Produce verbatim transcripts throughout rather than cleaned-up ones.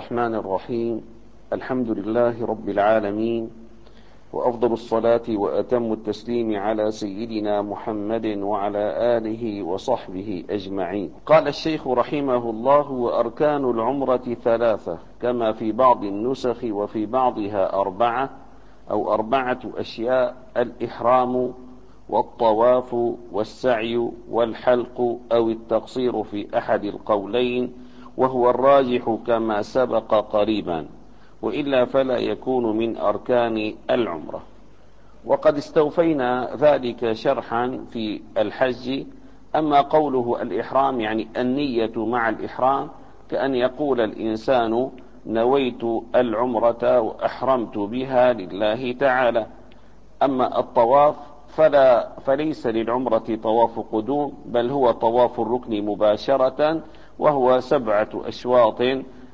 الرحمن الرحيم. الحمد لله رب العالمين، وأفضل الصلاة وأتم التسليم على سيدنا محمد وعلى آله وصحبه أجمعين. قال الشيخ رحمه الله: وأركان العمرة ثلاثة، كما في بعض النسخ وفي بعضها أربعة أو أربعة أشياء: الإحرام والطواف والسعي والحلق أو التقصير في أحد القولين، وهو الراجح كما سبق قريبا، وإلا فلا يكون من أركان العمرة. وقد استوفينا ذلك شرحا في الحج. أما قوله الإحرام يعني النية مع الإحرام، كأن يقول الإنسان: نويت العمرة وأحرمت بها لله تعالى. أما الطواف فلا فليس للعمرة طواف قدوم، بل هو طواف الركن مباشرة، وهو سبعة أشواط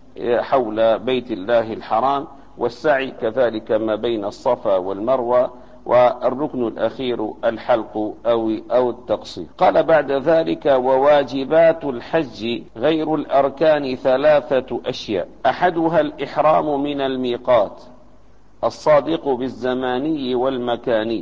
حول بيت الله الحرام، والسعي كذلك ما بين الصفا والمروة، والركن الأخير الحلق أو أو التقصير. قال بعد ذلك: وواجبات الحج غير الأركان ثلاثة أشياء: أحدها الإحرام من الميقات الصادق بالزماني والمكاني.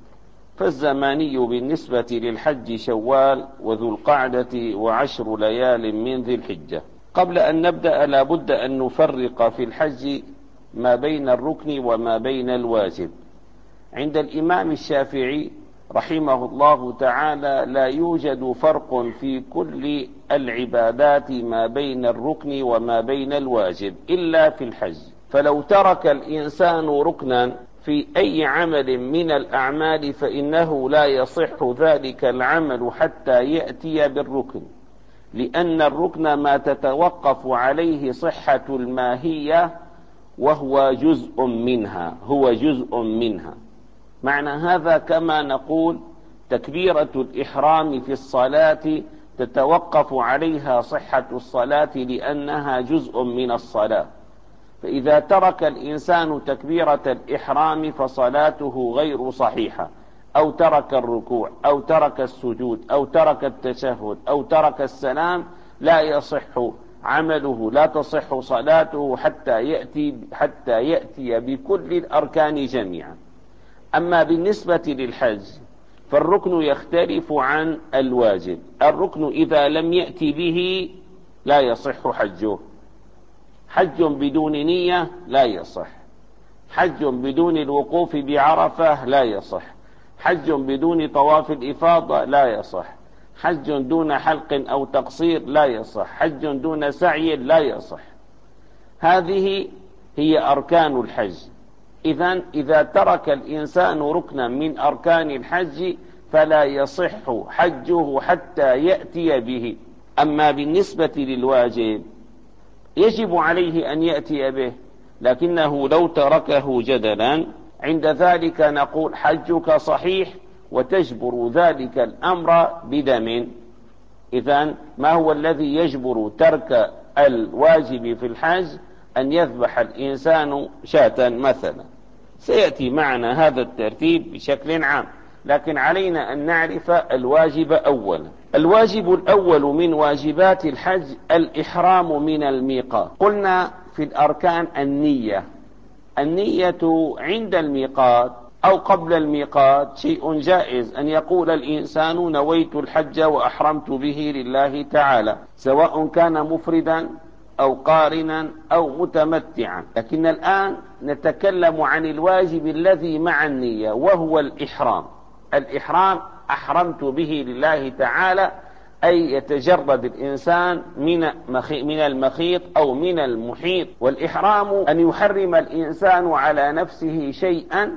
فالزماني بالنسبة للحج شوال وذو القعدة وعشر ليال من ذي الحجة. قبل أن نبدأ لا بد أن نفرق في الحج ما بين الركن وما بين الواجب. عند الإمام الشافعي رحمه الله تعالى لا يوجد فرق في كل العبادات ما بين الركن وما بين الواجب إلا في الحج. فلو ترك الإنسان ركنا في أي عمل من الأعمال فإنه لا يصح ذلك العمل حتى يأتي بالركن، لأن الركن ما تتوقف عليه صحة الماهية، وهو جزء منها هو جزء منها معنى هذا كما نقول تكبيرة الإحرام في الصلاة تتوقف عليها صحة الصلاة لأنها جزء من الصلاة. فإذا ترك الإنسان تكبيرة الإحرام فصلاته غير صحيحة، أو ترك الركوع أو ترك السجود أو ترك التشهد أو ترك السلام، لا يصح عمله، لا تصح صلاته حتى يأتي, حتى يأتي بكل الأركان جميعا. أما بالنسبة للحج فالركن يختلف عن الواجب. الركن إذا لم يأتي به لا يصح حجه. حج بدون نية لا يصح، حج بدون الوقوف بعرفة لا يصح، حج بدون طواف الإفاضة لا يصح، حج دون حلق أو تقصير لا يصح، حج دون سعي لا يصح. هذه هي أركان الحج. إذن إذا ترك الإنسان ركنا من أركان الحج فلا يصح حجه حتى يأتي به. أما بالنسبة للواجب يجب عليه أن يأتي به، لكنه لو تركه جدلا عند ذلك نقول حجك صحيح وتجبر ذلك الأمر بدم. إذن ما هو الذي يجبر ترك الواجب في الحج؟ أن يذبح الإنسان شاة مثلا. سيأتي معنا هذا الترتيب بشكل عام، لكن علينا أن نعرف الواجب أولا. الواجب الأول من واجبات الحج الإحرام من الميقات. قلنا في الأركان النية. النية عند الميقات أو قبل الميقات شيء جائز، أن يقول الإنسان: نويت الحج وأحرمت به لله تعالى، سواء كان مفردا أو قارنا أو متمتعا. لكن الآن نتكلم عن الواجب الذي مع النية، وهو الإحرام. الإحرام أحرمت به لله تعالى، أي يتجرد الإنسان من من المخيط أو من المحيط. والإحرام أن يحرم الإنسان على نفسه شيئا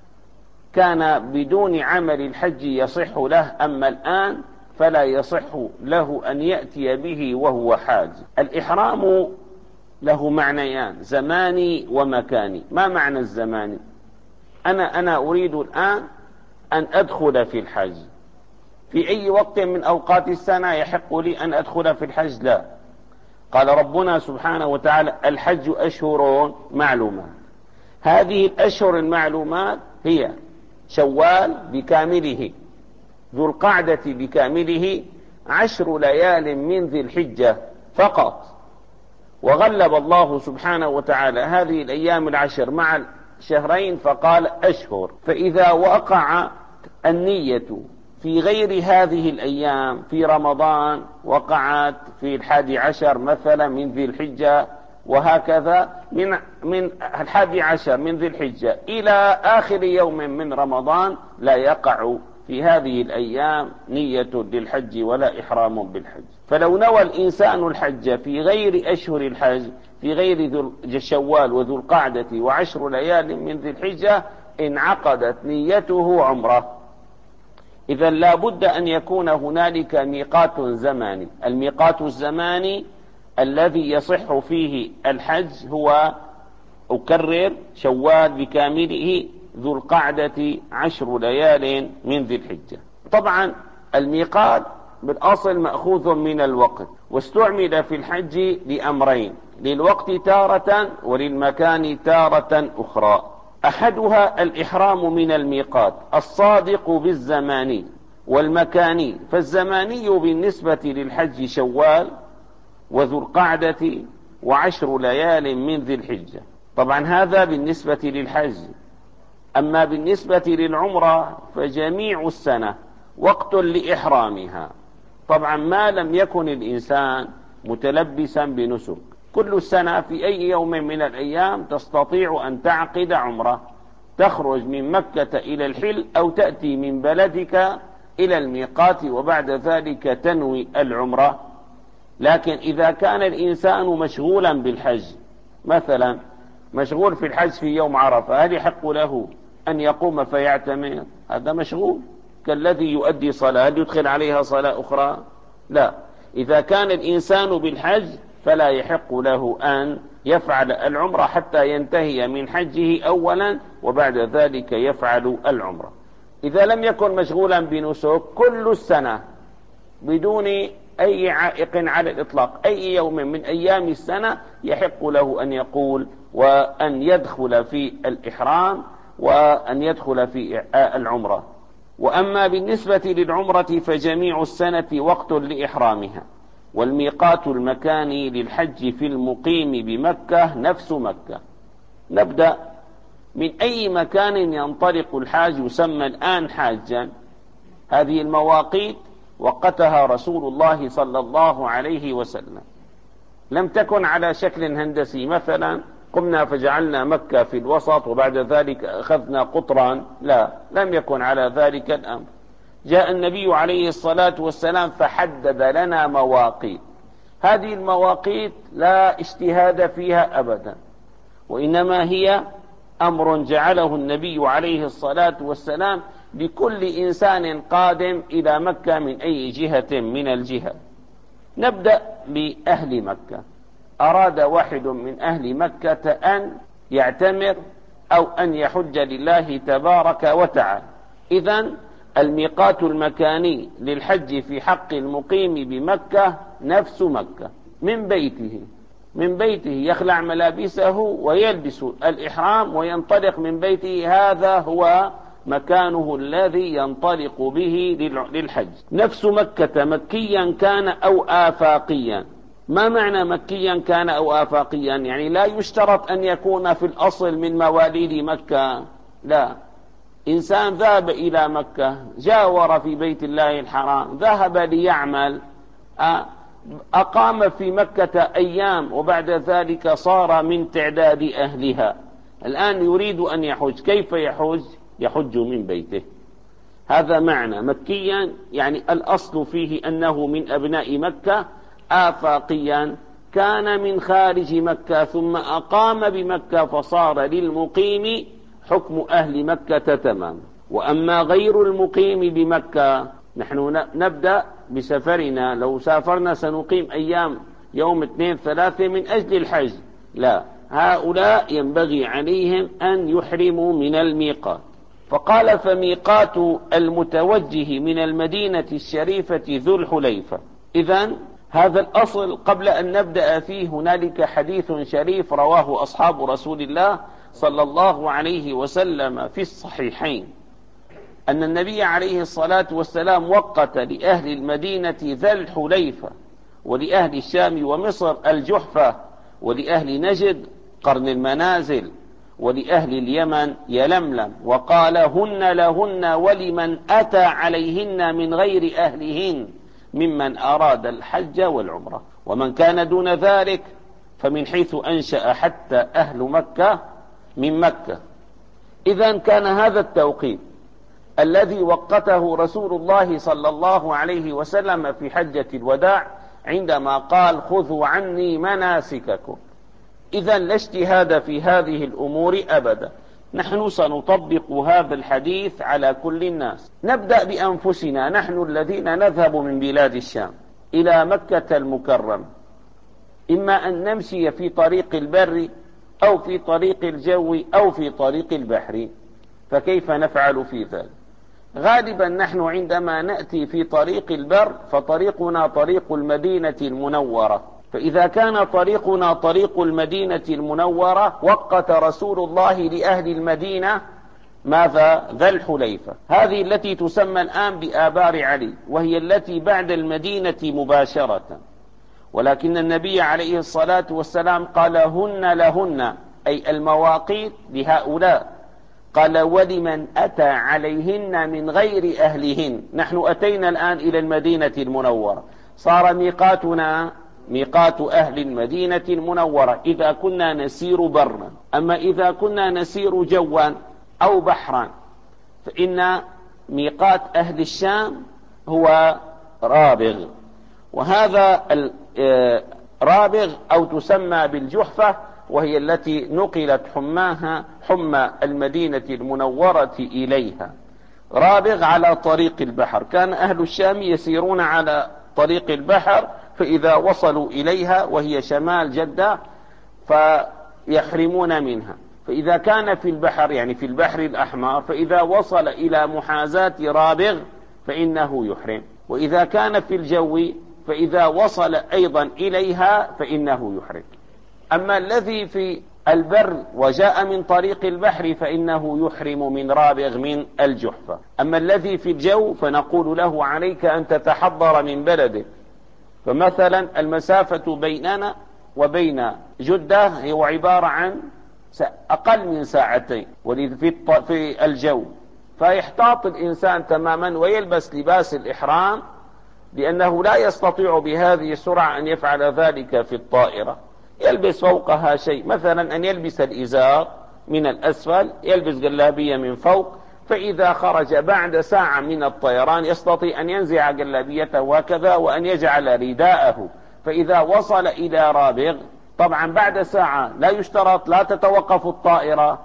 كان بدون عمل الحج يصح له، أما الآن فلا يصح له أن يأتي به وهو حاج. الإحرام له معنيان: زماني ومكاني. ما معنى الزماني؟ أنا أنا أريد الآن أن أدخل في الحج في أي وقت من أوقات السنة يحق لي أن أدخل في الحج؟ لا. قال ربنا سبحانه وتعالى: الحج أشهر معلومات. هذه الأشهر المعلومات هي شوال بكامله، ذو القعدة بكامله، عشر ليال من ذي الحجة فقط. وغلب الله سبحانه وتعالى هذه الأيام العشر مع الشهرين فقال أشهر. فإذا وقع النية في غير هذه الأيام، في رمضان وقعت في الحادي عشر مثلا من ذي الحجة، وهكذا من من الحادي عشر من ذي الحجة إلى آخر يوم من رمضان، لا يقع في هذه الأيام نية للحج ولا إحرام بالحج. فلو نوى الإنسان الحج في غير أشهر الحج، في غير ذو شوال وذو القعدة وعشر ليال من ذي الحجة، انعقدت نيته عمره. إذا لا بد أن يكون هنالك ميقات زماني. الميقات الزماني الذي يصح فيه الحج هو، أكرر، شوال بكامله، ذو القعدة، عشر ليال من ذي الحجة. طبعا الميقات بالأصل مأخوذ من الوقت، واستعمل في الحج لأمرين: للوقت تارة وللمكان تارة أخرى. أحدها الإحرام من الميقات الصادق بالزماني والمكاني. فالزماني بالنسبة للحج شوال وذو القعدة وعشر ليال من ذي الحجة. طبعا هذا بالنسبة للحج. أما بالنسبة للعمرة فجميع السنة وقت لإحرامها، طبعا ما لم يكن الإنسان متلبسا بنسك. كل السنة في أي يوم من الأيام تستطيع أن تعقد عمرة، تخرج من مكة إلى الحل أو تأتي من بلدك إلى الميقات وبعد ذلك تنوي العمرة. لكن إذا كان الإنسان مشغولا بالحج، مثلا مشغول في الحج في يوم عرفة، هل يحق له أن يقوم فيعتمر؟ هذا مشغول كالذي يؤدي صلاة، هل يدخل عليها صلاة أخرى؟ لا. إذا كان الإنسان بالحج فلا يحق له أن يفعل العمرة حتى ينتهي من حجه أولا وبعد ذلك يفعل العمرة. إذا لم يكن مشغولا بنسك كل السنة بدون أي عائق على الإطلاق، أي يوم من أيام السنة يحق له أن يقول وأن يدخل في الإحرام وأن يدخل في العمرة. وأما بالنسبة للعمرة فجميع السنة وقت لإحرامها. والميقات المكاني للحج في المقيم بمكة نفس مكة. نبدأ من أي مكان ينطلق الحاج يسمى الآن حاجا. هذه المواقيت وقتها رسول الله صلى الله عليه وسلم، لم تكن على شكل هندسي مثلا قمنا فجعلنا مكة في الوسط وبعد ذلك أخذنا قطرا، لا، لم يكن على ذلك الأمر. جاء النبي عليه الصلاة والسلام فحدد لنا مواقيت. هذه المواقيت لا اجتهاد فيها أبدا، وإنما هي أمر جعله النبي عليه الصلاة والسلام لكل إنسان قادم إلى مكة من أي جهة من الجهات. نبدأ بأهل مكة. أراد واحد من أهل مكة أن يعتمر أو أن يحج لله تبارك وتعالى، إذن الميقات المكاني للحج في حق المقيم بمكة نفس مكة. من بيته من بيته يخلع ملابسه ويلبس الإحرام وينطلق من بيته، هذا هو مكانه الذي ينطلق به للحج. نفس مكة مكيا كان أو آفاقيا. ما معنى مكيا كان أو آفاقيا؟ يعني لا يشترط أن يكون في الأصل من مواليد مكة، لا. إنسان ذهب إلى مكة، جاور في بيت الله الحرام، ذهب ليعمل، أقام في مكة أيام وبعد ذلك صار من تعداد أهلها، الآن يريد أن يحج. كيف يحج؟ يحج من بيته. هذا معنى مكيا، يعني الأصل فيه أنه من أبناء مكة. آفاقيا كان من خارج مكة ثم أقام بمكة فصار للمقيم حكم أهل مكة تمام. وأما غير المقيم بمكة، نحن نبدأ بسفرنا، لو سافرنا سنقيم أيام يوم اثنين ثلاثة من أجل الحج، لا، هؤلاء ينبغي عليهم أن يحرموا من الميقات. فقال فميقات المتوجه من المدينة الشريفة ذو الحليفة. إذن هذا الأصل قبل أن نبدأ فيه هنالك حديث شريف رواه أصحاب رسول الله صلى الله عليه وسلم في الصحيحين، أن النبي عليه الصلاة والسلام وقت لأهل المدينة ذا الحليفة ولأهل الشام ومصر الجحفة ولأهل نجد قرن المنازل، ولأهل اليمن يلملم، وقال هن لهن ولمن أتى عليهن من غير أهلهن ممن أراد الحج والعمرة. ومن كان دون ذلك فمن حيث أنشأ حتى أهل مكة من مكة. إذن كان هذا التوقيت الذي وقته رسول الله صلى الله عليه وسلم في حجة الوداع عندما قال خذوا عني مناسككم. إذن لا اجتهاد في هذه الأمور أبدا. نحن سنطبق هذا الحديث على كل الناس. نبدأ بأنفسنا، نحن الذين نذهب من بلاد الشام إلى مكة المكرمة، إما أن نمشي في طريق البر أو في طريق الجو أو في طريق البحر، فكيف نفعل في ذلك؟ غالبا نحن عندما نأتي في طريق البر فطريقنا طريق المدينة المنورة، فإذا كان طريقنا طريق المدينة المنورة وقت رسول الله لأهل المدينة ماذا؟ ذا الحليفة، هذه التي تسمى الآن بآبار علي، وهي التي بعد المدينة مباشرة. ولكن النبي عليه الصلاة والسلام قال هن لهن، أي المواقيت لهؤلاء. قال ولمن أتى عليهن من غير أهلهن. نحن أتينا الآن إلى المدينة المنورة، صار ميقاتنا ميقات أهل المدينة المنورة إذا كنا نسير برا. أما إذا كنا نسير جوا أو بحرا فإن ميقات أهل الشام هو رابغ، وهذا رابغ أو تسمى بالجحفة، وهي التي نقلت حماها حمى المدينة المنورة إليها. رابغ على طريق البحر، كان أهل الشام يسيرون على طريق البحر، فإذا وصلوا إليها وهي شمال جدة فيحرمون منها. فإذا كان في البحر يعني في البحر الأحمر فإذا وصل إلى محاذاة رابغ فإنه يحرم، وإذا كان في الجو فإذا وصل أيضا إليها فإنه يحرم. أما الذي في البر وجاء من طريق البحر فإنه يحرم من رابغ من الجحفة. أما الذي في الجو فنقول له عليك أن تتحضر من بلدك. فمثلا المسافة بيننا وبين جدة هي عبارة عن أقل من ساعتين في الجو، فيحتاط الإنسان تماما ويلبس لباس الإحرام، لأنه لا يستطيع بهذه السرعة أن يفعل ذلك في الطائرة. يلبس فوقها شيء، مثلا أن يلبس الإزار من الأسفل، يلبس جلابية من فوق، فإذا خرج بعد ساعة من الطيران يستطيع أن ينزع جلابيته هكذا وأن يجعل رداءه. فإذا وصل إلى رابغ طبعا بعد ساعة لا يشترط لا تتوقف الطائرة،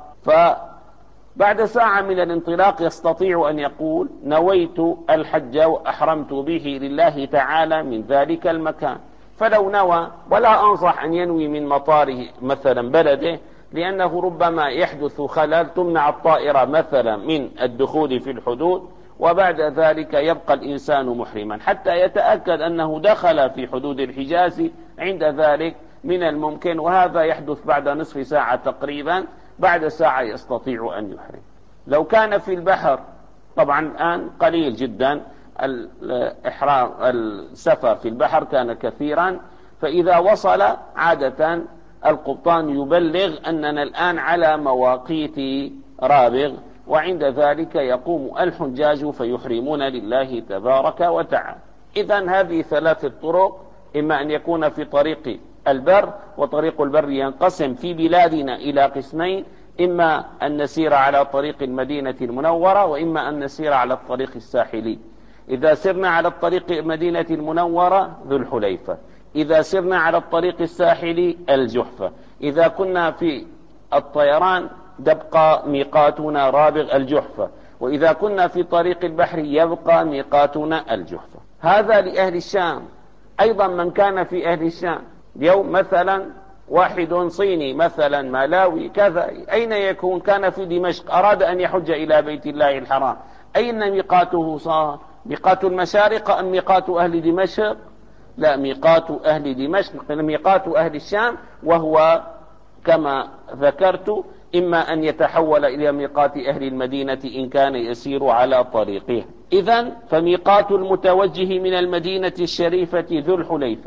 فبعد ساعة من الانطلاق يستطيع أن يقول نويت الحج وأحرمت به لله تعالى من ذلك المكان. فلو نوى، ولا أنصح أن ينوي من مطاره مثلا بلده، لأنه ربما يحدث خلل تمنع الطائرة مثلا من الدخول في الحدود، وبعد ذلك يبقى الإنسان محرما حتى يتأكد أنه دخل في حدود الحجاز. عند ذلك من الممكن، وهذا يحدث بعد نصف ساعة تقريبا، بعد ساعة يستطيع أن يحرم. لو كان في البحر طبعا الآن قليل جدا الإحرام، السفر في البحر كان كثيرا، فإذا وصل عادة القبطان يبلغ أننا الآن على مواقيت رابغ، وعند ذلك يقوم الحجاج فيحرمون لله تبارك وتعالى. إذن هذه ثلاثة طرق، إما أن يكون في طريق البر، وطريق البر ينقسم في بلادنا إلى قسمين، إما أن نسير على طريق المدينة المنورة، وإما أن نسير على الطريق الساحلي. إذا سرنا على الطريق المدينة المنورة ذو الحليفة، إذا سرنا على الطريق الساحلي الجحفة، إذا كنا في الطيران يبقى ميقاتنا رابغ الجحفة، وإذا كنا في طريق البحر يبقى ميقاتنا الجحفة. هذا لأهل الشام. أيضا من كان في أهل الشام اليوم مثلا واحد صيني مثلا مالاوي كذا، أين يكون؟ كان في دمشق، أراد أن يحج إلى بيت الله الحرام، أين ميقاته صار؟ ميقات المشارق أم ميقات أهل دمشق؟ لا، ميقات أهل دمشق، ميقات أهل الشام، وهو كما ذكرت إما أن يتحول إلى ميقات أهل المدينة إن كان يسير على طريقه. إذن فميقات المتوجه من المدينة الشريفة ذو الحليفة،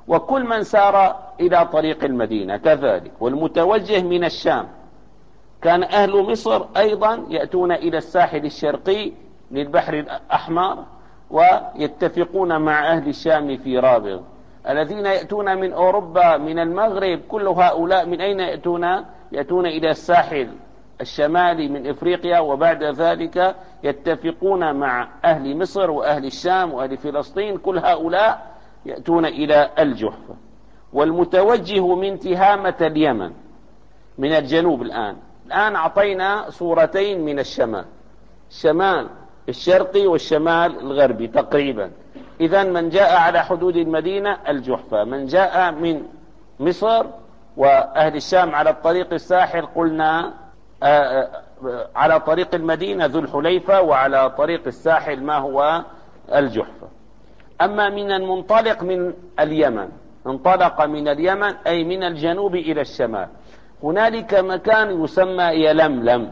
وكل من سار إلى طريق المدينة كذلك. والمتوجه من الشام، كان أهل مصر أيضا يأتون إلى الساحل الشرقي للبحر الأحمر ويتفقون مع أهل الشام في رابغ. الذين يأتون من أوروبا من المغرب كل هؤلاء من أين يأتون؟ يأتون إلى الساحل الشمالي من إفريقيا، وبعد ذلك يتفقون مع أهل مصر وأهل الشام وأهل فلسطين، كل هؤلاء يأتون إلى الجحفة. والمتوجه من تهامة اليمن من الجنوب، الآن الآن أعطينا صورتين من الشمال، الشمال الشرقي والشمال الغربي تقريبا. إذن من جاء على حدود المدينة الجحفة، من جاء من مصر وأهل الشام على الطريق الساحل قلنا آآ آآ على طريق المدينة ذو الحليفة، وعلى طريق الساحل ما هو الجحفة. أما من المنطلق من اليمن، انطلق من اليمن أي من الجنوب إلى الشمال، هنالك مكان يسمى يلملم.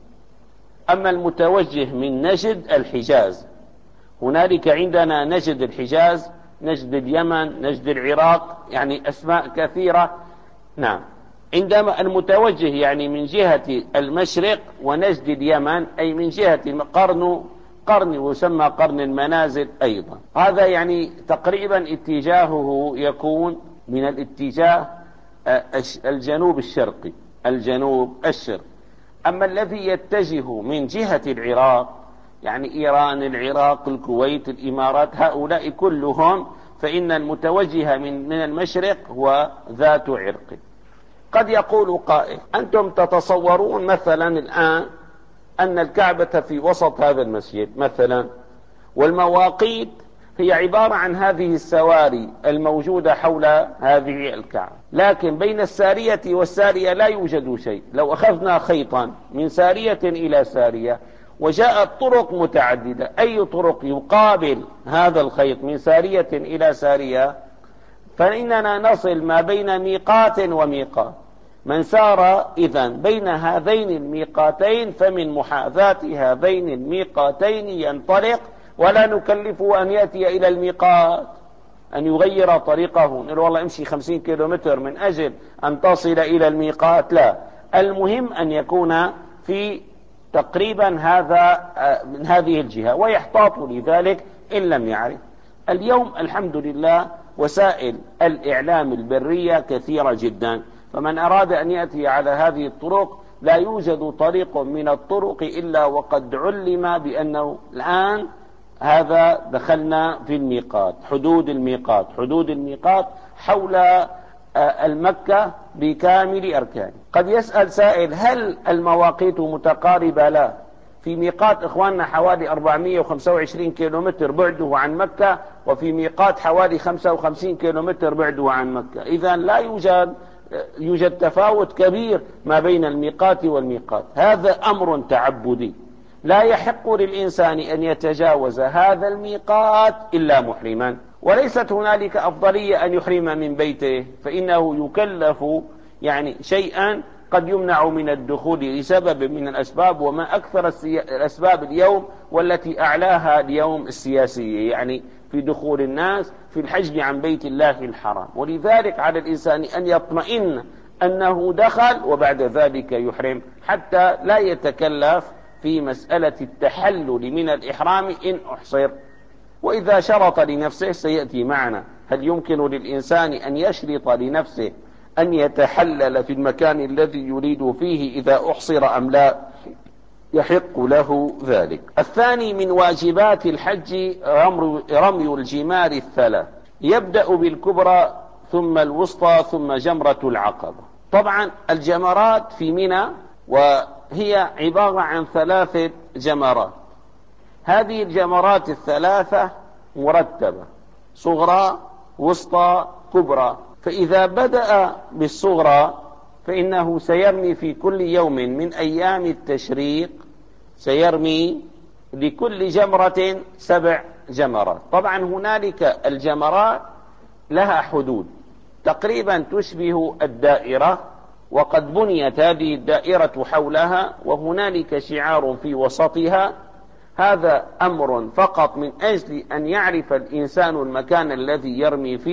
أما المتوجه من نجد الحجاز، هنالك عندنا نجد الحجاز، نجد اليمن، نجد العراق، يعني أسماء كثيرة. نعم، عندما المتوجه يعني من جهة المشرق، ونجد اليمن أي من جهة قرن قرن يسمى قرن المنازل أيضا. هذا يعني تقريبا اتجاهه يكون من الاتجاه الجنوب الشرقي، الجنوب الشرقي. أما الذي يتجه من جهة العراق، يعني إيران، العراق، الكويت، الإمارات، هؤلاء كلهم، فإن المتوجه من من المشرق هو ذات عرق. قد يقول قائل: أنتم تتصورون مثلا الآن أن الكعبة في وسط هذا المسجد مثلا، والمواقيت هي عبارة عن هذه السواري الموجودة حول هذه الكعبة، لكن بين السارية والسارية لا يوجد شيء. لو أخذنا خيطا من سارية إلى سارية وجاءت طرق متعددة، أي طرق يقابل هذا الخيط من سارية إلى سارية، فإننا نصل ما بين ميقات وميقات. من سار إذن بين هذين الميقاتين فمن محاذاة هذين الميقاتين ينطلق، ولا نكلفه أن يأتي إلى الميقات أن يغير طريقه، نقول والله امشي خمسين كيلومتر من أجل أن تصل إلى الميقات، لا، المهم أن يكون في تقريبا هذا من هذه الجهة، ويحتاط لذلك إن لم يعرف. اليوم الحمد لله وسائل الإعلام البرية كثيرة جدا، فمن أراد أن يأتي على هذه الطرق لا يوجد طريق من الطرق إلا وقد علم بأنه الآن هذا دخلنا في الميقات، حدود الميقات، حدود الميقات حول المكة بكامل أركانه. قد يسأل سائل: هل المواقيت متقاربة؟ لا، في ميقات إخواننا حوالي أربعمائة وخمسة وعشرين كيلومتر بعده عن مكة، وفي ميقات حوالي خمسة وخمسين كيلومتر بعده عن مكة. إذن لا يوجد يوجد تفاوت كبير ما بين الميقات والميقات. هذا أمر تعبدي، لا يحق للإنسان أن يتجاوز هذا الميقات إلا محرما، وليست هنالك أفضلية أن يحرم من بيته، فإنه يكلف يعني شيئا قد يمنع من الدخول لسبب من الأسباب، وما أكثر الأسباب اليوم والتي أعلاها اليوم السياسية، يعني في دخول الناس في الحجب عن بيت الله الحرام. ولذلك على الإنسان أن يطمئن أنه دخل وبعد ذلك يحرم، حتى لا يتكلف في مسألة التحلل من الإحرام إن أحصر. وإذا شرط لنفسه سيأتي معنا، هل يمكن للإنسان أن يشرط لنفسه أن يتحلل في المكان الذي يريد فيه إذا أحصر أم لا؟ يحق له ذلك. الثاني من واجبات الحج رمي الجمار الثلاث، يبدأ بالكبرى ثم الوسطى ثم جمرة العقبة. طبعا الجمرات في منى وهي عبارة عن ثلاثة جمرات، هذه الجمرات الثلاثة مرتبة: صغرى، وسطى، كبرى. فإذا بدأ بالصغرى فإنه سيرمي في كل يوم من أيام التشريق، سيرمي لكل جمرة سبع جمرات. طبعا هنالك الجمرات لها حدود تقريبا تشبه الدائرة، وقد بنيت هذه الدائرة حولها، وهنالك شعار في وسطها. هذا أمر فقط من أجل أن يعرف الإنسان المكان الذي يرمي فيه.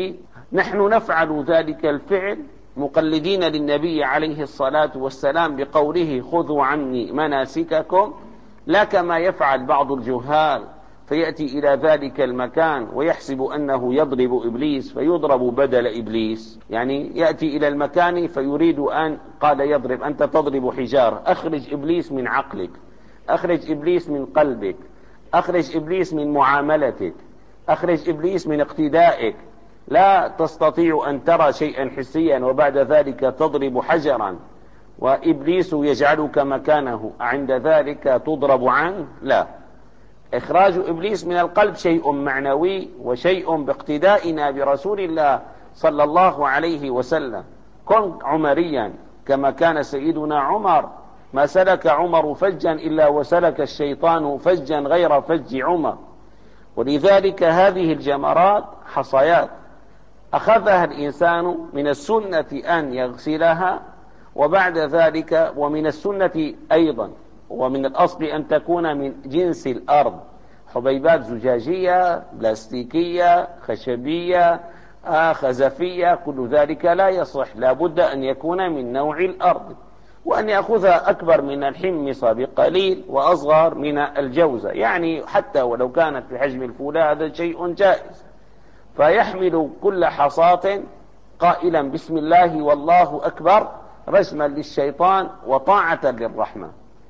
نحن نفعل ذلك الفعل مقلدين للنبي عليه الصلاة والسلام بقوله خذوا عني مناسككم، لا كما يفعل بعض الجهال فيأتي إلى ذلك المكان ويحسب أنه يضرب إبليس فيضرب بدل إبليس. يعني يأتي إلى المكان فيريد أن قال يضرب، أنت تضرب حجارة، أخرج إبليس من عقلك، أخرج إبليس من قلبك، أخرج إبليس من معاملتك، أخرج إبليس من اقتدائك. لا تستطيع أن ترى شيئا حسيا وبعد ذلك تضرب حجرا وإبليس يجعلك مكانه، عند ذلك تضرب عنه؟ لا. إخراج إبليس من القلب شيء معنوي وشيء باقتدائنا برسول الله صلى الله عليه وسلم. كن عمريا كما كان سيدنا عمر، ما سلك عمر فجا إلا وسلك الشيطان فجا غير فج عمر. ولذلك هذه الجمرات حصيات أخذها الإنسان من السنة أن يغسلها، وبعد ذلك ومن السنة أيضا ومن الأصل أن تكون من جنس الأرض، حبيبات زجاجية، بلاستيكية، خشبية، آه خزفية، كل ذلك لا يصح، لا بد أن يكون من نوع الأرض، وأن يأخذها أكبر من الحمص بقليل وأصغر من الجوزة، يعني حتى ولو كانت في حجم الفولاذ هذا شيء جائز. فيحمل كل حصاة قائلا بسم الله والله أكبر رجما للشيطان وطاعة للرحمن،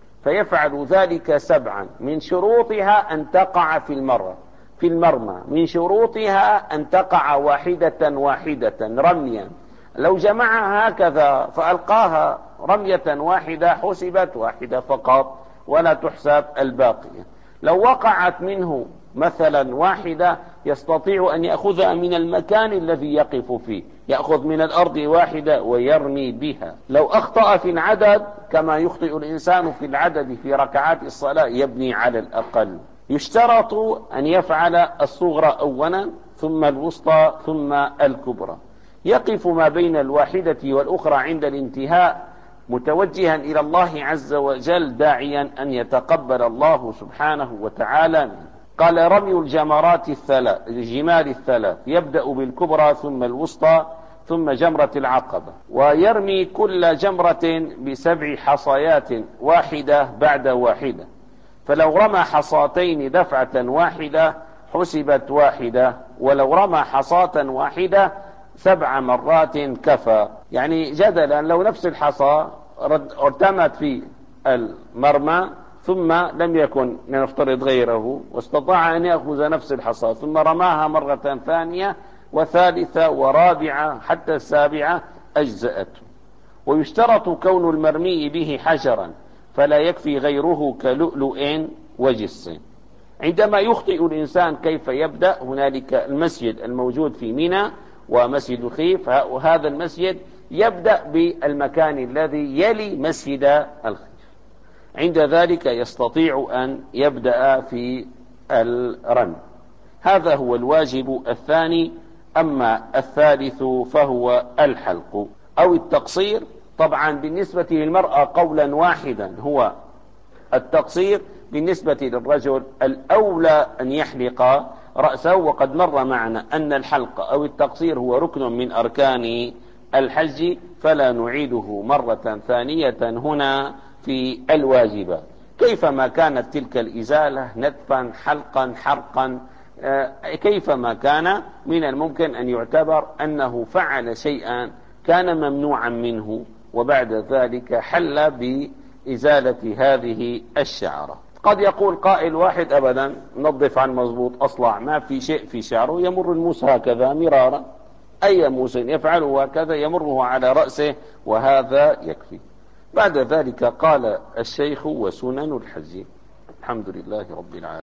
فيفعل ذلك سبعا. من شروطها أن تقع في المرة في المرمى، من شروطها أن تقع واحدة واحدة رميا. لو جمعها هكذا فألقاها رمية واحدة حسبت واحدة فقط ولا تحسب الباقية. لو وقعت منه مثلا واحدة يستطيع أن يأخذها من المكان الذي يقف فيه، يأخذ من الأرض واحدة ويرمي بها. لو أخطأ في العدد كما يخطئ الإنسان في العدد في ركعات الصلاة يبني على الأقل. يشترط أن يفعل الصغرى أولا ثم الوسطى ثم الكبرى، يقف ما بين الواحدة والأخرى عند الانتهاء متوجها إلى الله عز وجل داعيا أن يتقبل الله سبحانه وتعالى منه. قال رمي الجمرات الثلاث الجمال الثلاث، يبدأ بالكبرى ثم الوسطى ثم جمرة العقبة، ويرمي كل جمرة بسبع حصيات واحدة بعد واحدة، فلو رمى حصاتين دفعة واحدة حسبت واحدة، ولو رمى حصاة واحدة سبع مرات كفى. يعني جدلا لو نفس الحصى ارتمت في المرمى ثم لم يكن لنفترض غيره واستطاع أن يأخذ نفس الحصى ثم رماها مرة ثانية وثالثة ورابعة حتى السابعة أجزأته. ويشترط كون المرمي به حجرا فلا يكفي غيره كلؤلؤ وجس. عندما يخطئ الإنسان كيف يبدأ؟ هنالك المسجد الموجود في منى ومسجد الخيف، وهذا المسجد يبدأ بالمكان الذي يلي مسجد الخيف، عند ذلك يستطيع أن يبدأ في الرمي. هذا هو الواجب الثاني. أما الثالث فهو الحلق أو التقصير. طبعا بالنسبة للمرأة قولا واحدا هو التقصير، بالنسبة للرجل الأولى أن يحلق رأسه، وقد مر معنا أن الحلق أو التقصير هو ركن من أركان الحج، فلا نعيده مرة ثانية هنا في الواجبات. كيفما كانت تلك الإزالة نتفا حلقا حرقا كيفما كان، من الممكن أن يعتبر أنه فعل شيئا كان ممنوعا منه وبعد ذلك حل بإزالة هذه الشعرة. قد يقول قائل واحد أبدا نظف عن مضبوط أصلع ما في شيء في شعره، يمر الموس هكذا مرارا، أي موس يفعله هكذا يمره على رأسه وهذا يكفي. بعد ذلك قال الشيخ وسنن الحج. الحمد لله رب العالمين.